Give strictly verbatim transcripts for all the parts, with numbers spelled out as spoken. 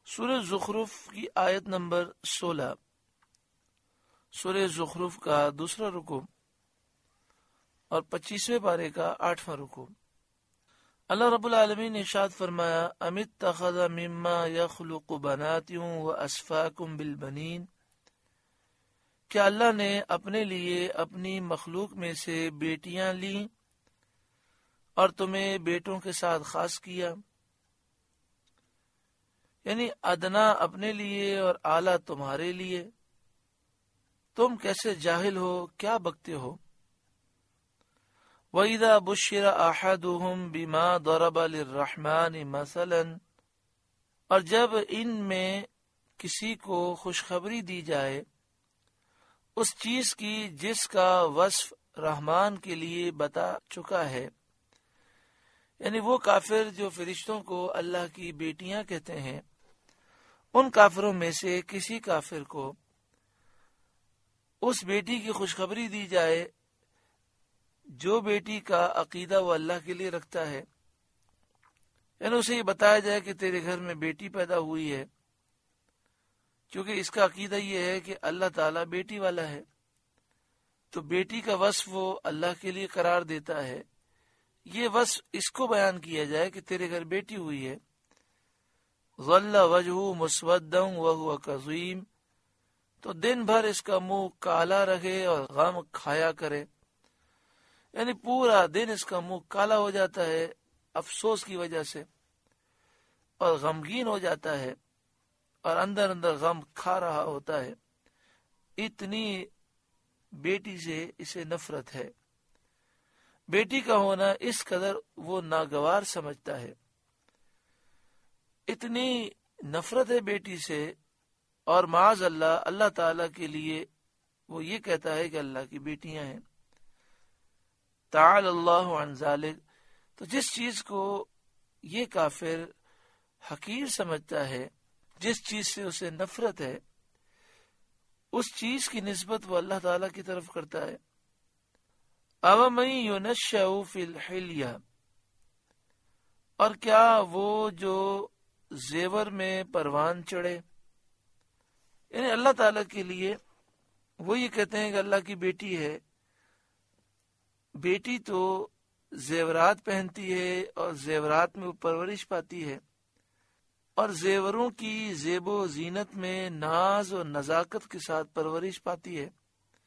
سورہ زخرف کی آیت نمبر سولہ، سورہ زخرف کا دوسرا رکوع اور پچیسویں پارے کا آٹھواں رکوع۔ اللہ رب العالمین نے ارشاد فرمایا، ام اتخذ مما یخلق بنات واسفاکم بالبنین، کیا اللہ نے اپنے لیے اپنی مخلوق میں سے بیٹیاں لیں اور تمہیں بیٹوں کے ساتھ خاص کیا، یعنی ادنا اپنے لیے اور اعلیٰ تمہارے لیے۔ تم کیسے جاہل ہو، کیا بکتے ہو۔ وَإِذَا بُشِّرَ أَحَدُهُمْ بِمَا ضَرَبَ لِلرَّحْمَنِ مَثَلًا، اور جب ان میں کسی کو خوشخبری دی جائے اس چیز کی جس کا وصف رحمان کے لیے بتا چکا ہے، یعنی وہ کافر جو فرشتوں کو اللہ کی بیٹیاں کہتے ہیں، ان کافروں میں سے کسی کافر کو اس بیٹی کی خوشخبری دی جائے جو بیٹی کا عقیدہ وہ اللہ کے لیے رکھتا ہے، یعنی اسے یہ بتایا جائے کہ تیرے گھر میں بیٹی پیدا ہوئی ہے، کیونکہ اس کا عقیدہ یہ ہے کہ اللہ تعالیٰ بیٹی والا ہے، تو بیٹی کا وصف وہ اللہ کے لیے قرار دیتا ہے۔ یہ وصف اس کو بیان کیا جائے کہ تیرے گھر بیٹی ہوئی ہے، ظل وجہہ مسودا وہو کظیم، تو دن بھر اس کا منہ کالا رہے اور غم کھایا کرے، یعنی پورا دن اس کا منہ کالا ہو جاتا ہے افسوس کی وجہ سے اور غمگین ہو جاتا ہے اور اندر اندر غم کھا رہا ہوتا ہے، اتنی بیٹی سے اسے نفرت ہے۔ بیٹی کا ہونا اس قدر وہ ناگوار سمجھتا ہے، اتنی نفرت ہے بیٹی سے، اور معاذ اللہ اللہ تعالی کے لیے وہ یہ کہتا ہے کہ اللہ کی بیٹیاں ہیں۔ تعالی اللہ عن ذالک، تو جس چیز کو یہ کافر حقیر سمجھتا ہے، جس چیز سے اسے نفرت ہے، اس چیز کی نسبت وہ اللہ تعالی کی طرف کرتا ہے۔ اوَمَن یُنَشَّأُ فِی الْحِلْیَةِ، اور کیا وہ جو زیور میں پروان چڑھے، یعنی اللہ تعالیٰ کے لیے وہ یہ کہتے ہیں کہ اللہ کی بیٹی ہے۔ بیٹی تو زیورات پہنتی ہے اور زیورات میں وہ پرورش پاتی ہے، اور زیوروں کی زیب و زینت میں ناز و نزاکت کے ساتھ پرورش پاتی ہے۔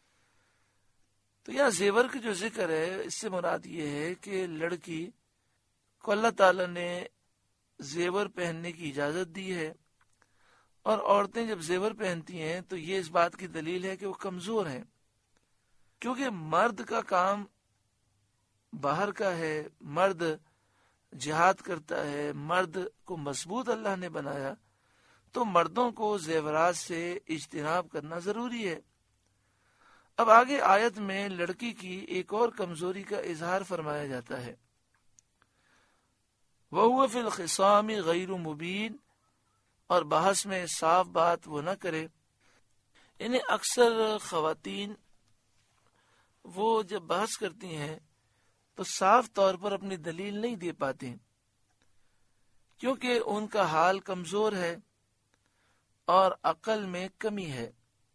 تو یہاں زیور کا جو ذکر ہے اس سے مراد یہ ہے کہ لڑکی کو اللہ تعالیٰ نے زیور پہننے کی اجازت دی ہے، اور عورتیں جب زیور پہنتی ہیں تو یہ اس بات کی دلیل ہے کہ وہ کمزور ہیں، کیونکہ مرد کا کام باہر کا ہے، مرد جہاد کرتا ہے، مرد کو مضبوط اللہ نے بنایا، تو مردوں کو زیورات سے اجتناب کرنا ضروری ہے۔ اب آگے آیت میں لڑکی کی ایک اور کمزوری کا اظہار فرمایا جاتا ہے، وَهُوَ فِي الْخِصَامِ غَيْرُ مُبِينٍ، اور بحث میں صاف بات وہ نہ کرے۔ انہیں اکثر خواتین وہ جب بحث کرتی ہیں تو صاف طور پر اپنی دلیل نہیں دے پاتی، کیونکہ ان کا حال کمزور ہے اور عقل میں کمی ہے۔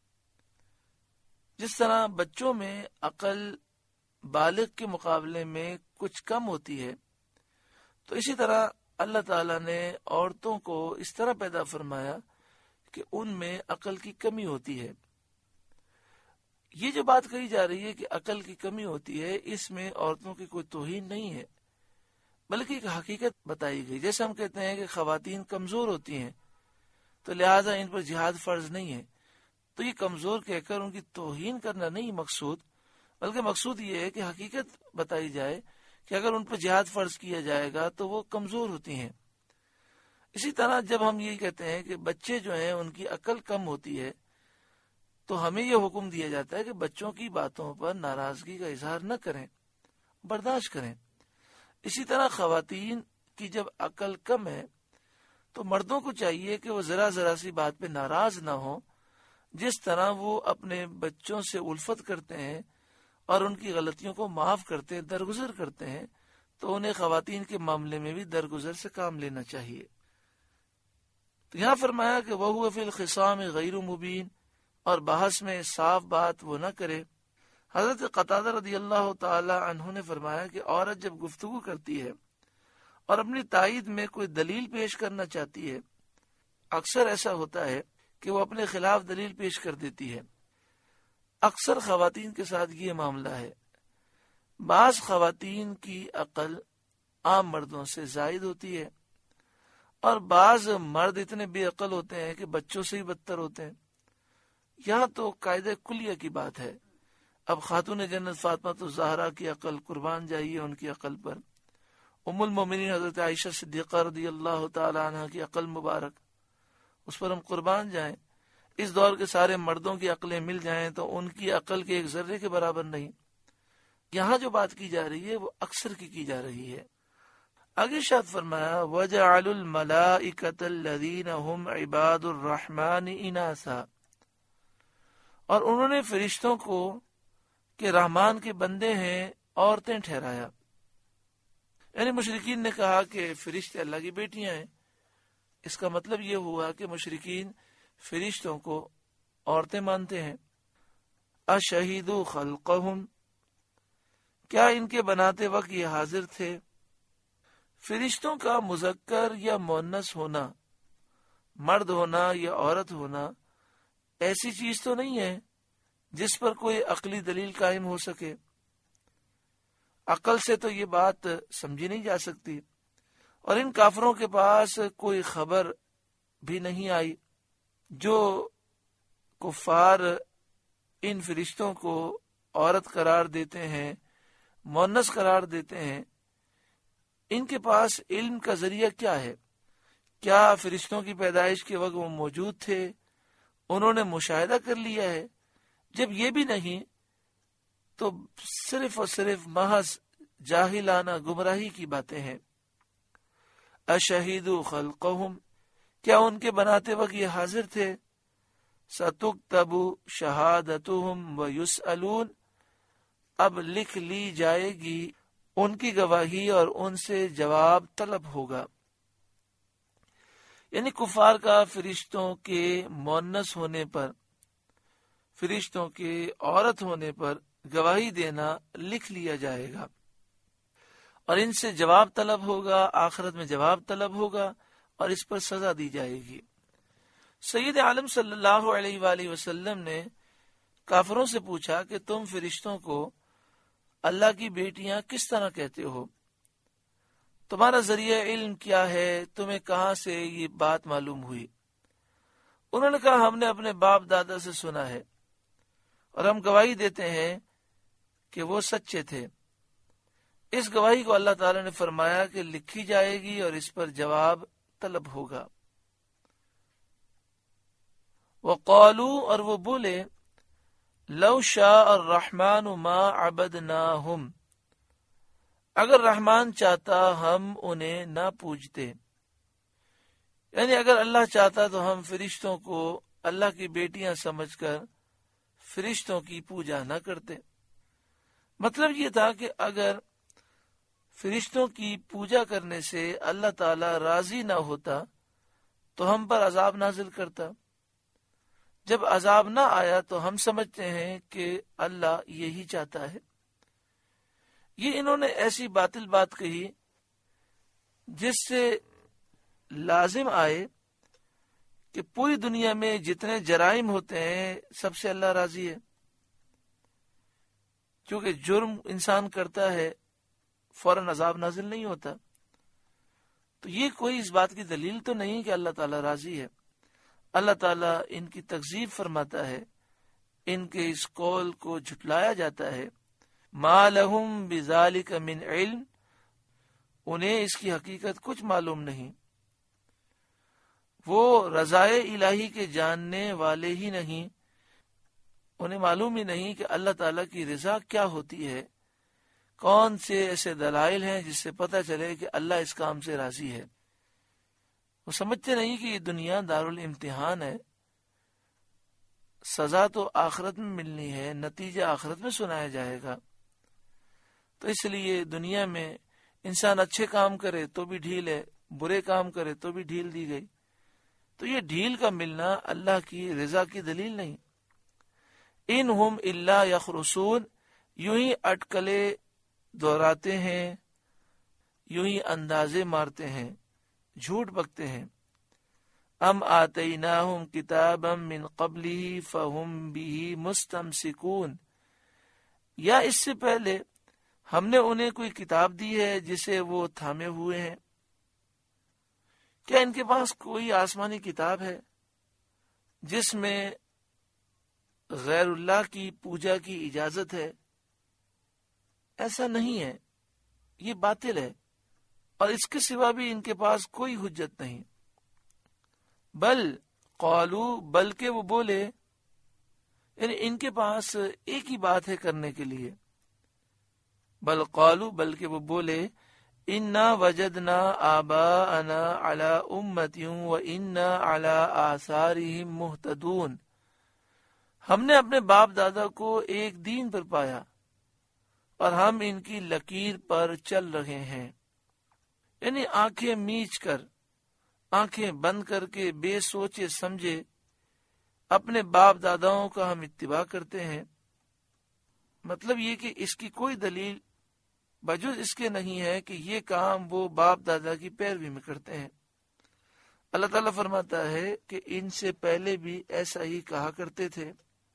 جس طرح بچوں میں عقل بالغ کے مقابلے میں کچھ کم ہوتی ہے، تو اسی طرح اللہ تعالیٰ نے عورتوں کو اس طرح پیدا فرمایا کہ ان میں عقل کی کمی ہوتی ہے۔ یہ جو بات کہی جا رہی ہے کہ عقل کی کمی ہوتی ہے، اس میں عورتوں کی کوئی توہین نہیں ہے، بلکہ ایک حقیقت بتائی گئی۔ جیسے ہم کہتے ہیں کہ خواتین کمزور ہوتی ہیں تو لہٰذا ان پر جہاد فرض نہیں ہے، تو یہ کمزور کہہ کر ان کی توہین کرنا نہیں مقصود، بلکہ مقصود یہ ہے کہ حقیقت بتائی جائے کہ اگر ان پر جہاد فرض کیا جائے گا تو وہ کمزور ہوتی ہیں۔ اسی طرح جب ہم یہ کہتے ہیں کہ بچے جو ہیں ان کی عقل کم ہوتی ہے، تو ہمیں یہ حکم دیا جاتا ہے کہ بچوں کی باتوں پر ناراضگی کا اظہار نہ کریں، برداشت کریں۔ اسی طرح خواتین کی جب عقل کم ہے تو مردوں کو چاہیے کہ وہ ذرا ذرا سی بات پہ ناراض نہ ہوں، جس طرح وہ اپنے بچوں سے الفت کرتے ہیں اور ان کی غلطیوں کو معاف کرتے ہیں، درگزر کرتے ہیں، تو انہیں خواتین کے معاملے میں بھی درگزر سے کام لینا چاہیے۔ تو یہاں فرمایا کہ وَهُوَ فِي الْخِصَامِ غَيْرُ مُبِينٍ، اور بحث میں صاف بات وہ نہ کرے۔ حضرت قتادہ رضی اللہ تعالی عنہ نے فرمایا کہ عورت جب گفتگو کرتی ہے اور اپنی تائید میں کوئی دلیل پیش کرنا چاہتی ہے، اکثر ایسا ہوتا ہے کہ وہ اپنے خلاف دلیل پیش کر دیتی ہے۔ اکثر خواتین کے ساتھ یہ معاملہ ہے۔ بعض خواتین کی عقل عام مردوں سے زائد ہوتی ہے، اور بعض مرد اتنے بے عقل ہوتے ہیں کہ بچوں سے ہی بدتر ہوتے ہیں۔ یہاں تو قاعدہ کلیہ کی بات ہے۔ اب خاتون جنت فاطمہ تو زہرا کی عقل قربان جائیے ان کی عقل پر، ام المومنین حضرت عائشہ صدیقہ رضی اللہ تعالی عنہ کی عقل مبارک، اس پر ہم قربان جائیں۔ اس دور کے سارے مردوں کی عقلیں مل جائیں تو ان کی عقل کے ایک ذرے کے برابر نہیں۔ یہاں جو بات کی جا رہی ہے وہ اکثر کی کی جا رہی ہے۔ آگے ارشاد فرمایا وَجَعَلُوا الْمَلَائِكَةَ الَّذِينَ هُمْ عِبَادُ الرَّحْمَنِ إِنَاثًا، اور انہوں نے فرشتوں کو کہ رحمان کے بندے ہیں عورتیں ٹھہرایا۔ یعنی مشرکین نے کہا کہ فرشتے اللہ کی بیٹیاں ہیں۔ اس کا مطلب یہ ہوا کہ مشرکین فرشتوں کو عورتیں مانتے ہیں۔ اشہدوا خلقہم، کیا ان کے بناتے وقت یہ حاضر تھے؟ فرشتوں کا مذکر یا مؤنث ہونا، مرد ہونا یا عورت ہونا، ایسی چیز تو نہیں ہے جس پر کوئی عقلی دلیل قائم ہو سکے۔ عقل سے تو یہ بات سمجھی نہیں جا سکتی، اور ان کافروں کے پاس کوئی خبر بھی نہیں آئی۔ جو کفار ان فرشتوں کو عورت قرار دیتے ہیں، مؤنث قرار دیتے ہیں، ان کے پاس علم کا ذریعہ کیا ہے؟ کیا فرشتوں کی پیدائش کے وقت وہ موجود تھے؟ انہوں نے مشاہدہ کر لیا ہے؟ جب یہ بھی نہیں تو صرف اور صرف محض جاہلانہ گمراہی کی باتیں ہیں۔ اشہدوا خلقہم، کیا ان کے بناتے وقت یہ حاضر تھے؟ ستکتب شہادتہم ویسألون، اب لکھ لی جائے گی ان کی گواہی اور ان سے جواب طلب ہوگا۔ یعنی کفار کا فرشتوں کے مؤنث ہونے پر، فرشتوں کے عورت ہونے پر گواہی دینا لکھ لیا جائے گا، اور ان سے جواب طلب ہوگا، آخرت میں جواب طلب ہوگا، اور اس پر سزا دی جائے گی۔ سید عالم صلی اللہ علیہ وآلہ وسلم نے کافروں سے پوچھا کہ تم فرشتوں کو اللہ کی بیٹیاں کس طرح کہتے ہو؟ تمہارا ذریعہ علم کیا ہے؟ تمہیں کہاں سے یہ بات معلوم ہوئی؟ انہوں نے کہا ہم نے اپنے باپ دادا سے سنا ہے، اور ہم گواہی دیتے ہیں کہ وہ سچے تھے۔ اس گواہی کو اللہ تعالی نے فرمایا کہ لکھی جائے گی اور اس پر جواب طلب ہوگا۔ وقالوا، اور وہ بولے، لو شاء الرحمن ما عبدناہم، اگر رحمان چاہتا ہم انہیں نہ پوجتے۔ یعنی اگر اللہ چاہتا تو ہم فرشتوں کو اللہ کی بیٹیاں سمجھ کر فرشتوں کی پوجا نہ کرتے۔ مطلب یہ تھا کہ اگر فرشتوں کی پوجا کرنے سے اللہ تعالی راضی نہ ہوتا تو ہم پر عذاب نازل کرتا۔ جب عذاب نہ آیا تو ہم سمجھتے ہیں کہ اللہ یہی چاہتا ہے۔ یہ انہوں نے ایسی باطل بات کہی جس سے لازم آئے کہ پوری دنیا میں جتنے جرائم ہوتے ہیں سب سے اللہ راضی ہے۔ کیونکہ جرم انسان کرتا ہے فوراً عذاب نازل نہیں ہوتا، تو یہ کوئی اس بات کی دلیل تو نہیں کہ اللہ تعالیٰ راضی ہے۔ اللہ تعالیٰ ان کی تکذیب فرماتا ہے، ان کے اس قول کو جھٹلایا جاتا ہے۔ ما لہم بذالک من علم، انہیں اس کی حقیقت کچھ معلوم نہیں، وہ رضائے الہی کے جاننے والے ہی نہیں، انہیں معلوم ہی نہیں کہ اللہ تعالیٰ کی رضا کیا ہوتی ہے، کون سے ایسے دلائل ہیں جس سے پتہ چلے کہ اللہ اس کام سے راضی ہے۔ وہ سمجھتے نہیں کہ یہ دنیا دارالامتحان ہے، سزا تو آخرت میں ملنی ہے، نتیجہ آخرت میں سنایا جائے گا۔ تو اس لیے دنیا میں انسان اچھے کام کرے تو بھی ڈھیل ہے، برے کام کرے تو بھی ڈھیل دی گئی۔ تو یہ ڈھیل کا ملنا اللہ کی رضا کی دلیل نہیں۔ ان ہم الا یخرسون، یوں ہی اٹکلے دہراتے ہیں، یوں ہی اندازے مارتے ہیں، جھوٹ بکتے ہیں۔ ام آتیناہم کتابا من قبلہ فہم بہ مستمسکون، یا اس سے پہلے ہم نے انہیں کوئی کتاب دی ہے جسے وہ تھامے ہوئے ہیں۔ کیا ان کے پاس کوئی آسمانی کتاب ہے جس میں غیر اللہ کی پوجا کی اجازت ہے؟ ایسا نہیں ہے، یہ باطل ہے، اور اس کے سوا بھی ان کے پاس کوئی حجت نہیں۔ بل قالو، بلکہ وہ بولے، یعنی ان کے پاس ایک ہی بات ہے کرنے کے لیے۔ بل قالو، بلکہ وہ بولے، انا وجدنا آباءنا علی امت وانا علی آثارہم مہتدون، ہم نے اپنے باپ دادا کو ایک دین پر پایا اور ہم ان کی لکیر پر چل رہے ہیں۔ یعنی آنکھیں میچ کر، آنکھیں بند کر کے بے سوچے سمجھے اپنے باپ داداؤں کا ہم اتباع کرتے ہیں۔ مطلب یہ کہ اس کی کوئی دلیل بجز اس کے نہیں ہے کہ یہ کام وہ باپ دادا کی پیروی میں کرتے ہیں۔ اللہ تعالیٰ فرماتا ہے کہ ان سے پہلے بھی ایسا ہی کہا کرتے تھے۔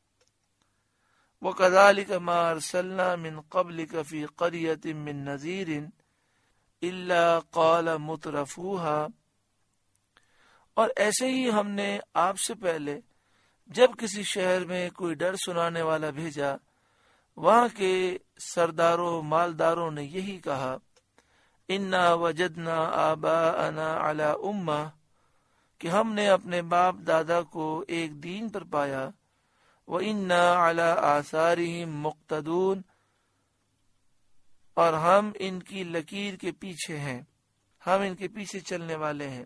وَكَذَلِكَ مَا أَرْسَلْنَا مِن قَبْلِكَ فِي قَرْيَةٍ مِّن نَذِيرٍ إِلَّا قَالَ مُتْرَفُوهَا، اور ایسے ہی ہم نے آپ سے پہلے جب کسی شہر میں کوئی ڈر سنانے والا بھیجا، وہاں کے سرداروں مالداروں نے یہی کہا، انا وجدنا آباءنا علی امہ، کہ ہم نے اپنے باپ دادا کو ایک دین پر پایا، وَإِنَّا عَلَىٰ آثَارِهِمْ مُقْتَدُونَ، اور ہم ان کی لکیر کے پیچھے ہیں، ہم ان کے پیچھے چلنے والے ہیں۔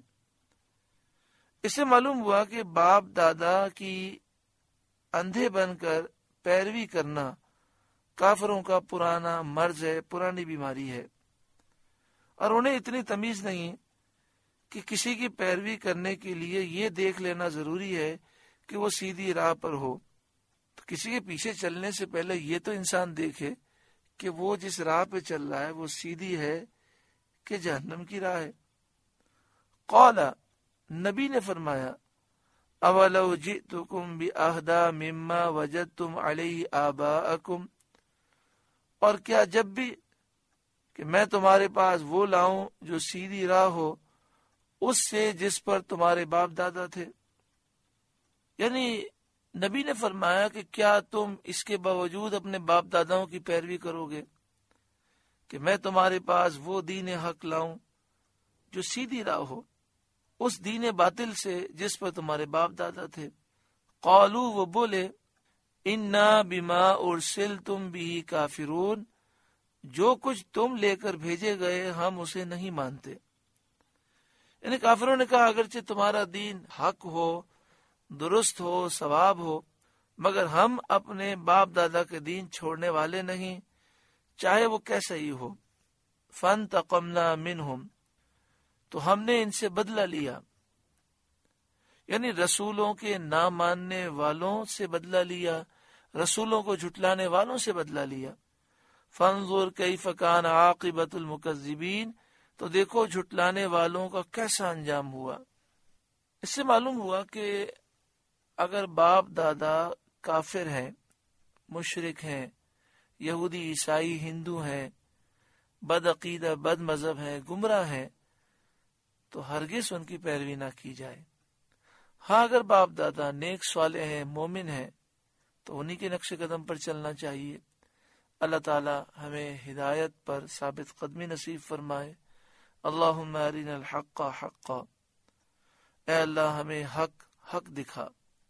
اس سے معلوم ہوا کہ باپ دادا کی اندھے بن کر پیروی کرنا کافروں کا پرانا مرض ہے، پرانی بیماری ہے، اور انہیں اتنی تمیز نہیں کہ کسی کی پیروی کرنے کے لیے یہ دیکھ لینا ضروری ہے کہ وہ سیدھی راہ پر ہو۔ تو کسی کے پیچھے چلنے سے پہلے یہ تو انسان دیکھے کہ وہ جس راہ پہ چل رہا ہے وہ سیدھی ہے کہ جہنم کی راہ ہے۔ قال، نبی نے فرمایا، اولو جئتکم بأہدی مما وجدتم علیہ آباءکم، اور کیا جب بھی کہ میں تمہارے پاس وہ لاؤں جو سیدھی راہ ہو اس سے جس پر تمہارے باپ دادا تھے۔ یعنی نبی نے فرمایا کہ کیا تم اس کے باوجود اپنے باپ داداؤں کی پیروی کرو گے کہ میں تمہارے پاس وہ دین حق لاؤں جو سیدھی راہ ہو اس دین باطل سے جس پر تمہارے باپ دادا تھے۔ قالو، وہ بولے، انا بما ارسلتم بہ کافرون، جو کچھ تم لے کر بھیجے گئے ہم اسے نہیں مانتے۔ یعنی کافروں نے کہا اگرچہ تمہارا دین حق ہو، درست ہو، ثواب ہو، مگر ہم اپنے باپ دادا کے دین چھوڑنے والے نہیں، چاہے وہ کیسا ہی ہو۔ فانتقمنا منہم، تو ہم نے ان سے بدلہ لیا، یعنی رسولوں کے نہ ماننے والوں سے بدلہ لیا، رسولوں کو جھٹلانے والوں سے بدلہ لیا۔ فانظر کیف کان عاقبۃ المکذبین، تو دیکھو جھٹلانے والوں کا کیسا انجام ہوا۔ اس سے معلوم ہوا کہ اگر باپ دادا کافر ہیں، مشرک ہیں، یہودی عیسائی ہندو ہیں، بد عقیدہ بد مذہب ہیں، گمراہ ہیں، تو ہرگز ان کی پیروی نہ کی جائے۔ ہاں اگر باپ دادا نیک صالح ہیں، مومن ہیں، تو انہی کے نقش قدم پر چلنا چاہیے۔ اللہ تعالی ہمیں ہدایت پر ثابت قدمی نصیب فرمائے۔ اللہم ارنا الحق حقا، اے اللہ ہمیں حق حق دکھا،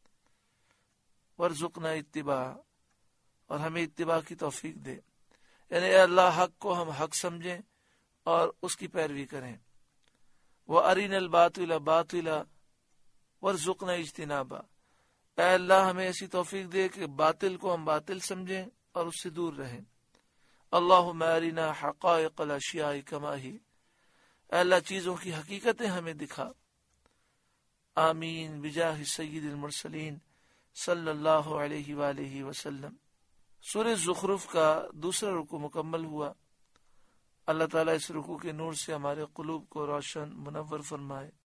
ورزقنا اتباع، اور ہمیں اتباع کی توفیق دے۔ یعنی اے اللہ حق کو ہم حق سمجھیں اور اس کی پیروی کریں۔ وَأَرِنَا الْبَاطِلَ بَاطِلًا وَارْزُقْنَا اجْتِنَابًا، اے اللہ ہمیں ایسی توفیق دے کہ باطل کو ہم باطل سمجھیں اور اس سے دور رہیں۔ اللہم ارنا حقائق الاشیاء کما ہی، اے اللہ چیزوں کی حقیقتیں ہمیں دکھا، آمین بجاہ سید المرسلین صلی اللہ علیہ وآلہ وسلم۔ سورہ زخرف کا دوسرا رکوع مکمل ہوا۔ اللہ تعالیٰ اس رکوع کے نور سے ہمارے قلوب کو روشن منور فرمائے۔